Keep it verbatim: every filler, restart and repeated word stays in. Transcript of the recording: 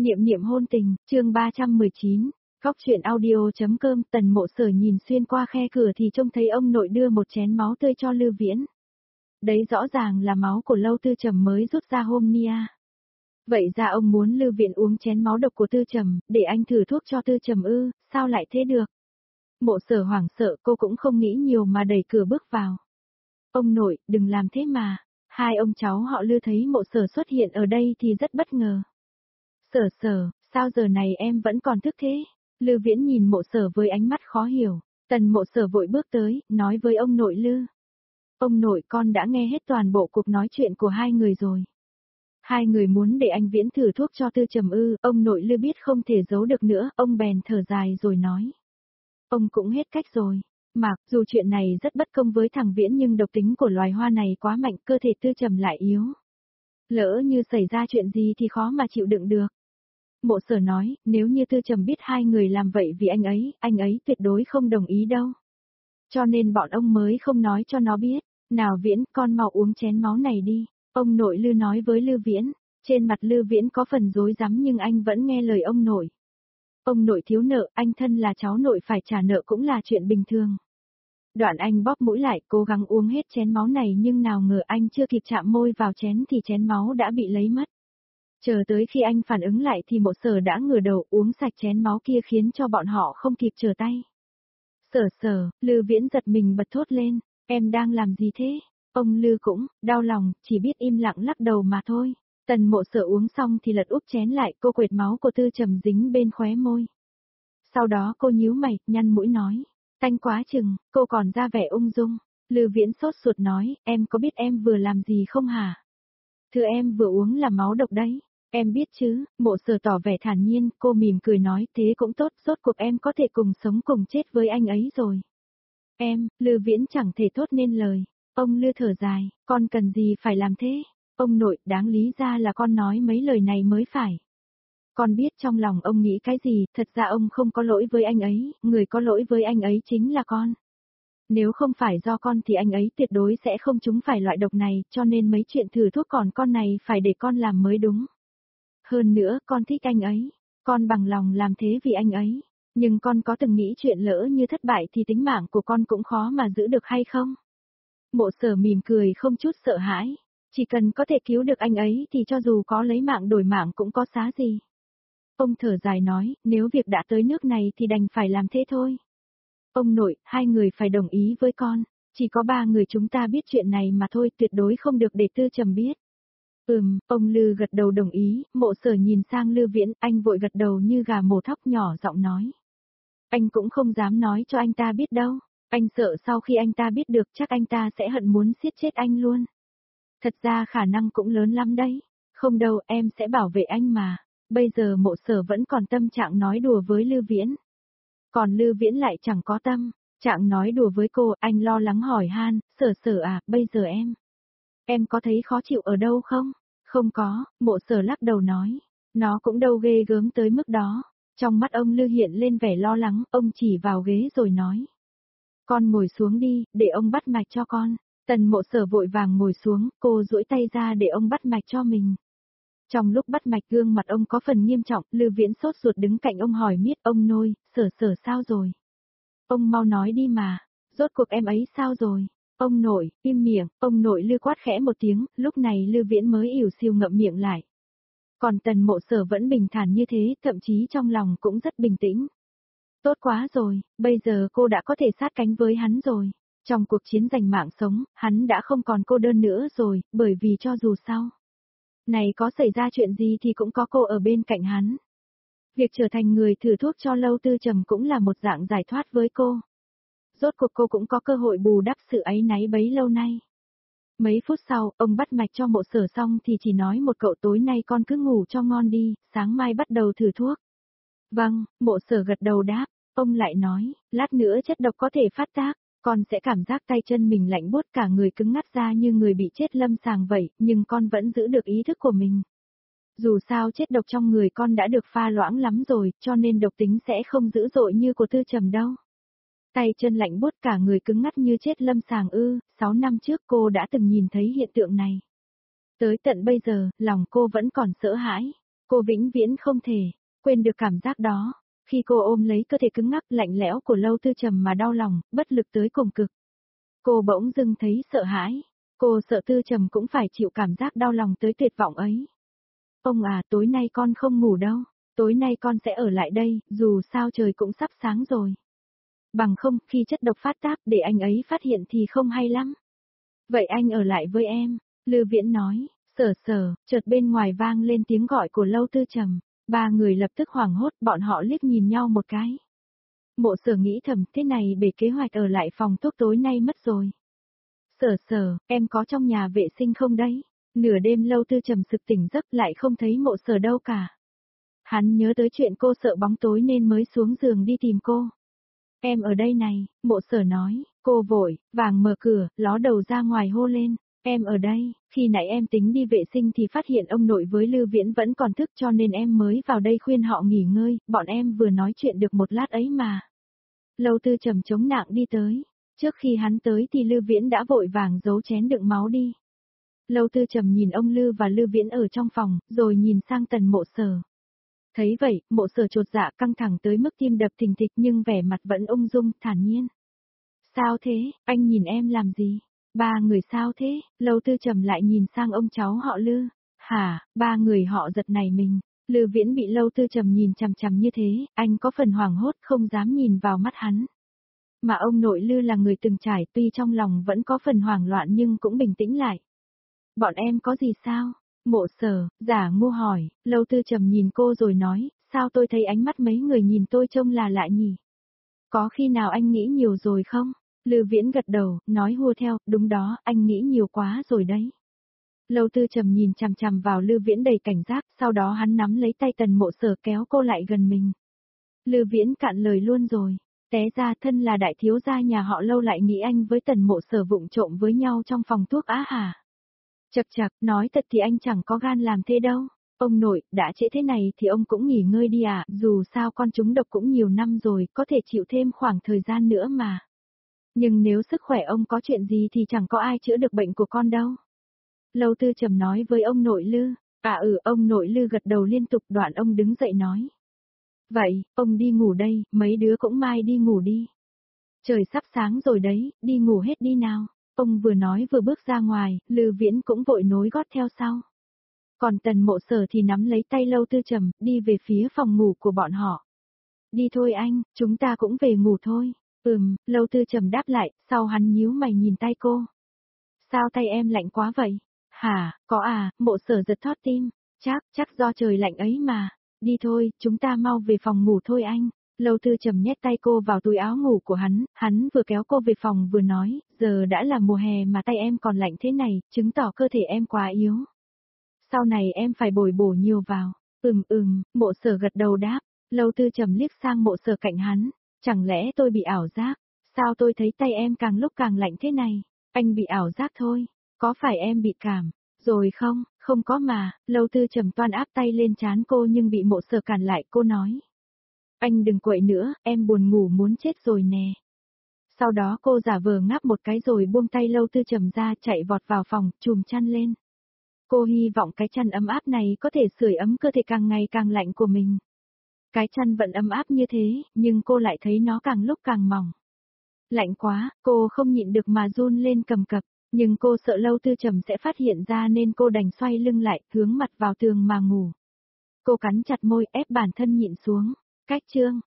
Niệm niệm hôn tình, chương ba trăm mười chín, Góc truyện audio.com. Tần Mộ Sở nhìn xuyên qua khe cửa thì trông thấy ông nội đưa một chén máu tươi cho Lư Viễn. Đấy rõ ràng là máu của Lâu Tư Trầm mới rút ra hôm nia. Vậy ra ông muốn Lư Viễn uống chén máu độc của Tư Trầm, để anh thử thuốc cho Tư Trầm ư, sao lại thế được? Mộ Sở hoảng sợ, cô cũng không nghĩ nhiều mà đẩy cửa bước vào. Ông nội, đừng làm thế mà. Hai ông cháu họ Lư thấy Mộ Sở xuất hiện ở đây thì rất bất ngờ. Sở Sở, sao giờ này em vẫn còn thức thế? Lư Viễn nhìn Mộ Sở với ánh mắt khó hiểu. Tần Mộ Sở vội bước tới, nói với ông nội Lư. Ông nội, con đã nghe hết toàn bộ cuộc nói chuyện của hai người rồi. Hai người muốn để anh Viễn thử thuốc cho Tư Trầm ư, ông nội Lư biết không thể giấu được nữa, ông bèn thở dài rồi nói. Ông cũng hết cách rồi. Mà, dù chuyện này rất bất công với thằng Viễn nhưng độc tính của loài hoa này quá mạnh, cơ thể Tư Trầm lại yếu. Lỡ như xảy ra chuyện gì thì khó mà chịu đựng được. Mộ Sở nói, nếu như Tư Trầm biết hai người làm vậy vì anh ấy, anh ấy tuyệt đối không đồng ý đâu. Cho nên bọn ông mới không nói cho nó biết. Nào Viễn, con mau uống chén máu này đi. Ông nội Lư nói với Lư Viễn. Trên mặt Lư Viễn có phần rối rắm nhưng anh vẫn nghe lời ông nội. Ông nội thiếu nợ, anh thân là cháu nội phải trả nợ cũng là chuyện bình thường. Đoạn anh bóp mũi lại, cố gắng uống hết chén máu này nhưng nào ngờ anh chưa kịp chạm môi vào chén thì chén máu đã bị lấy mất. Chờ tới khi anh phản ứng lại thì Mộ Sở đã ngửa đầu uống sạch chén máu kia khiến cho bọn họ không kịp trở tay. Sở Sở, Lư Viễn giật mình bật thốt lên, em đang làm gì thế? Ông Lư cũng, đau lòng, chỉ biết im lặng lắc đầu mà thôi. Tần Mộ Sở uống xong thì lật úp chén lại, cô quệt máu của Tư Trầm dính bên khóe môi. Sau đó cô nhíu mày, nhăn mũi nói, tanh quá chừng, cô còn ra vẻ ung dung. Lư Viễn sốt ruột nói, em có biết em vừa làm gì không hả? Thưa em vừa uống là máu độc đấy. Em biết chứ, Mộ Sở tỏ vẻ thản nhiên, cô mỉm cười nói, thế cũng tốt, rốt cuộc em có thể cùng sống cùng chết với anh ấy rồi. Em, Lư Viễn chẳng thể thốt nên lời. Ông Lư thở dài, con cần gì phải làm thế? Ông nội, đáng lý ra là con nói mấy lời này mới phải. Con biết trong lòng ông nghĩ cái gì, thật ra ông không có lỗi với anh ấy, người có lỗi với anh ấy chính là con. Nếu không phải do con thì anh ấy tuyệt đối sẽ không trúng phải loại độc này, cho nên mấy chuyện thử thuốc còn con này phải để con làm mới đúng. Hơn nữa, con thích anh ấy, con bằng lòng làm thế vì anh ấy, nhưng con có từng nghĩ chuyện lỡ như thất bại thì tính mạng của con cũng khó mà giữ được hay không? Mộ Sở mỉm cười không chút sợ hãi, chỉ cần có thể cứu được anh ấy thì cho dù có lấy mạng đổi mạng cũng có xá gì. Ông thở dài nói, nếu việc đã tới nước này thì đành phải làm thế thôi. Ông nội, hai người phải đồng ý với con, chỉ có ba người chúng ta biết chuyện này mà thôi, tuyệt đối không được để Tư Trầm biết. Ừm, ông Lư gật đầu đồng ý, Mộ Sở nhìn sang Lư Viễn, anh vội gật đầu như gà mổ thóc nhỏ giọng nói. Anh cũng không dám nói cho anh ta biết đâu, anh sợ sau khi anh ta biết được chắc anh ta sẽ hận muốn giết chết anh luôn. Thật ra khả năng cũng lớn lắm đấy, không đâu em sẽ bảo vệ anh mà, bây giờ Mộ Sở vẫn còn tâm trạng nói đùa với Lư Viễn. Còn Lư Viễn lại chẳng có tâm, trạng nói đùa với cô, anh lo lắng hỏi han, Sở Sở à, bây giờ em. Em có thấy khó chịu ở đâu không? Không có, Mộ Sở lắc đầu nói. Nó cũng đâu ghê gớm tới mức đó. Trong mắt ông Lư hiện lên vẻ lo lắng, ông chỉ vào ghế rồi nói. Con ngồi xuống đi, để ông bắt mạch cho con. Tần Mộ Sở vội vàng ngồi xuống, cô duỗi tay ra để ông bắt mạch cho mình. Trong lúc bắt mạch gương mặt ông có phần nghiêm trọng, Lư Viễn sốt ruột đứng cạnh ông hỏi miết ông nôi, Sở Sở sao rồi? Ông mau nói đi mà, rốt cuộc em ấy sao rồi? Ông nội, im miệng, ông nội Lư quát khẽ một tiếng, lúc này Lư Viễn mới ỉu xìu ngậm miệng lại. Còn Tần Mộ Sở vẫn bình thản như thế, thậm chí trong lòng cũng rất bình tĩnh. Tốt quá rồi, bây giờ cô đã có thể sát cánh với hắn rồi. Trong cuộc chiến giành mạng sống, hắn đã không còn cô đơn nữa rồi, bởi vì cho dù sau này có xảy ra chuyện gì thì cũng có cô ở bên cạnh hắn. Việc trở thành người thử thuốc cho Lâu Tư Trầm cũng là một dạng giải thoát với cô. Rốt cuộc cô cũng có cơ hội bù đắp sự áy náy bấy lâu nay. Mấy phút sau, ông bắt mạch cho Mộ Sở xong thì chỉ nói một cậu tối nay con cứ ngủ cho ngon đi, sáng mai bắt đầu thử thuốc. Vâng, Mộ Sở gật đầu đáp, ông lại nói, lát nữa chất độc có thể phát tác, con sẽ cảm giác tay chân mình lạnh buốt cả người cứng ngắt ra như người bị chết lâm sàng vậy, nhưng con vẫn giữ được ý thức của mình. Dù sao chất độc trong người con đã được pha loãng lắm rồi, cho nên độc tính sẽ không dữ dội như của Tư Trầm đâu. Tay chân lạnh buốt cả người cứng ngắt như chết lâm sàng ư, sáu năm trước cô đã từng nhìn thấy hiện tượng này. Tới tận bây giờ, lòng cô vẫn còn sợ hãi. Cô vĩnh viễn không thể quên được cảm giác đó. Khi cô ôm lấy cơ thể cứng ngắc lạnh lẽo của Lâu Tư Trầm mà đau lòng, bất lực tới cùng cực. Cô bỗng dưng thấy sợ hãi. Cô sợ Tư Trầm cũng phải chịu cảm giác đau lòng tới tuyệt vọng ấy. Ông à, tối nay con không ngủ đâu. Tối nay con sẽ ở lại đây, dù sao trời cũng sắp sáng rồi. Bằng không, khi chất độc phát tác để anh ấy phát hiện thì không hay lắm. Vậy anh ở lại với em, Lư Viễn nói. Sở sở, chợt bên ngoài vang lên tiếng gọi của Lâu Tư Trầm. Ba người lập tức hoảng hốt, bọn họ liếc nhìn nhau một cái. Mộ Sở nghĩ thầm, thế này bể kế hoạch ở lại phòng thuốc tối nay mất rồi. Sở sở, em có trong nhà vệ sinh không đấy? Nửa đêm Lâu Tư Trầm sực tỉnh giấc lại không thấy Mộ Sở đâu cả. Hắn nhớ tới chuyện cô sợ bóng tối nên mới xuống giường đi tìm cô. Em ở đây này, Mộ Sở nói. Cô vội, vàng mở cửa, ló đầu ra ngoài hô lên. Em ở đây, khi nãy em tính đi vệ sinh thì phát hiện ông nội với Lư Viễn vẫn còn thức cho nên em mới vào đây khuyên họ nghỉ ngơi, bọn em vừa nói chuyện được một lát ấy mà. Lâu Tư Trầm chống nạng đi tới. Trước khi hắn tới thì Lư Viễn đã vội vàng giấu chén đựng máu đi. Lâu Tư Trầm nhìn ông Lư và Lư Viễn ở trong phòng, rồi nhìn sang Tần Mộ Sở. Thấy vậy, Mộ Sở chột dạ căng thẳng tới mức tim đập thình thịch nhưng vẻ mặt vẫn ung dung, thản nhiên. Sao thế, anh nhìn em làm gì? Ba người sao thế? Lâu Tư Trầm lại nhìn sang ông cháu họ Lư. Hả, ba người họ giật nảy mình. Lư Viễn bị Lâu Tư Trầm nhìn chằm chằm như thế, anh có phần hoảng hốt không dám nhìn vào mắt hắn. Mà ông nội Lư là người từng trải tuy trong lòng vẫn có phần hoảng loạn nhưng cũng bình tĩnh lại. Bọn em có gì sao? Mộ Sở, giả ngu hỏi, Lâu Tư Trầm nhìn cô rồi nói, sao tôi thấy ánh mắt mấy người nhìn tôi trông là lạ nhỉ? Có khi nào anh nghĩ nhiều rồi không? Lư Viễn gật đầu, nói hùa theo, đúng đó, anh nghĩ nhiều quá rồi đấy. Lâu Tư Trầm nhìn chằm chằm vào Lư Viễn đầy cảnh giác, sau đó hắn nắm lấy tay Tần Mộ Sở kéo cô lại gần mình. Lư Viễn cạn lời luôn rồi, té ra thân là đại thiếu gia nhà họ Lâu lại nghĩ anh với Tần Mộ Sở vụng trộm với nhau trong phòng thuốc á hả? Chậc chậc, nói thật thì anh chẳng có gan làm thế đâu. Ông nội, đã trễ thế này thì ông cũng nghỉ ngơi đi à, dù sao con trúng độc cũng nhiều năm rồi, có thể chịu thêm khoảng thời gian nữa mà. Nhưng nếu sức khỏe ông có chuyện gì thì chẳng có ai chữa được bệnh của con đâu. Lâu Tư Trầm nói với ông nội Lư. À ừ, ông nội Lư gật đầu liên tục, đoạn ông đứng dậy nói. Vậy, ông đi ngủ đây, mấy đứa cũng mai đi ngủ đi. Trời sắp sáng rồi đấy, đi ngủ hết đi nào. Ông vừa nói vừa bước ra ngoài, Lư Viễn cũng vội nối gót theo sau. Còn Tần Mộ Sở thì nắm lấy tay Lâu Tư Trầm, đi về phía phòng ngủ của bọn họ. Đi thôi anh, chúng ta cũng về ngủ thôi. Ừm, Lâu Tư Trầm đáp lại, sau hắn nhíu mày nhìn tay cô. Sao tay em lạnh quá vậy? Hả, có à, Mộ Sở giật thót tim. Chắc, chắc do trời lạnh ấy mà. Đi thôi, chúng ta mau về phòng ngủ thôi anh. Lâu Tư Trầm nhét tay cô vào túi áo ngủ của hắn, hắn vừa kéo cô về phòng vừa nói, giờ đã là mùa hè mà tay em còn lạnh thế này, chứng tỏ cơ thể em quá yếu. Sau này em phải bồi bổ nhiều vào. Ừm ừm, Mộ Sở gật đầu đáp. Lâu Tư Trầm liếc sang Mộ Sở cạnh hắn. Chẳng lẽ tôi bị ảo giác? Sao tôi thấy tay em càng lúc càng lạnh thế này? Anh bị ảo giác thôi. Có phải em bị cảm? Rồi không, không có mà. Lâu Tư Trầm toan áp tay lên trán cô nhưng bị Mộ Sở cản lại, cô nói. Anh đừng quậy nữa, em buồn ngủ muốn chết rồi nè. Sau đó cô giả vờ ngáp một cái rồi buông tay Lâu Tư Trầm ra, chạy vọt vào phòng, chùm chăn lên. Cô hy vọng cái chăn ấm áp này có thể sưởi ấm cơ thể càng ngày càng lạnh của mình. Cái chăn vẫn ấm áp như thế, nhưng cô lại thấy nó càng lúc càng mỏng. Lạnh quá, cô không nhịn được mà run lên cầm cập, nhưng cô sợ Lâu Tư Trầm sẽ phát hiện ra nên cô đành xoay lưng lại, hướng mặt vào tường mà ngủ. Cô cắn chặt môi ép bản thân nhịn xuống. Cách chương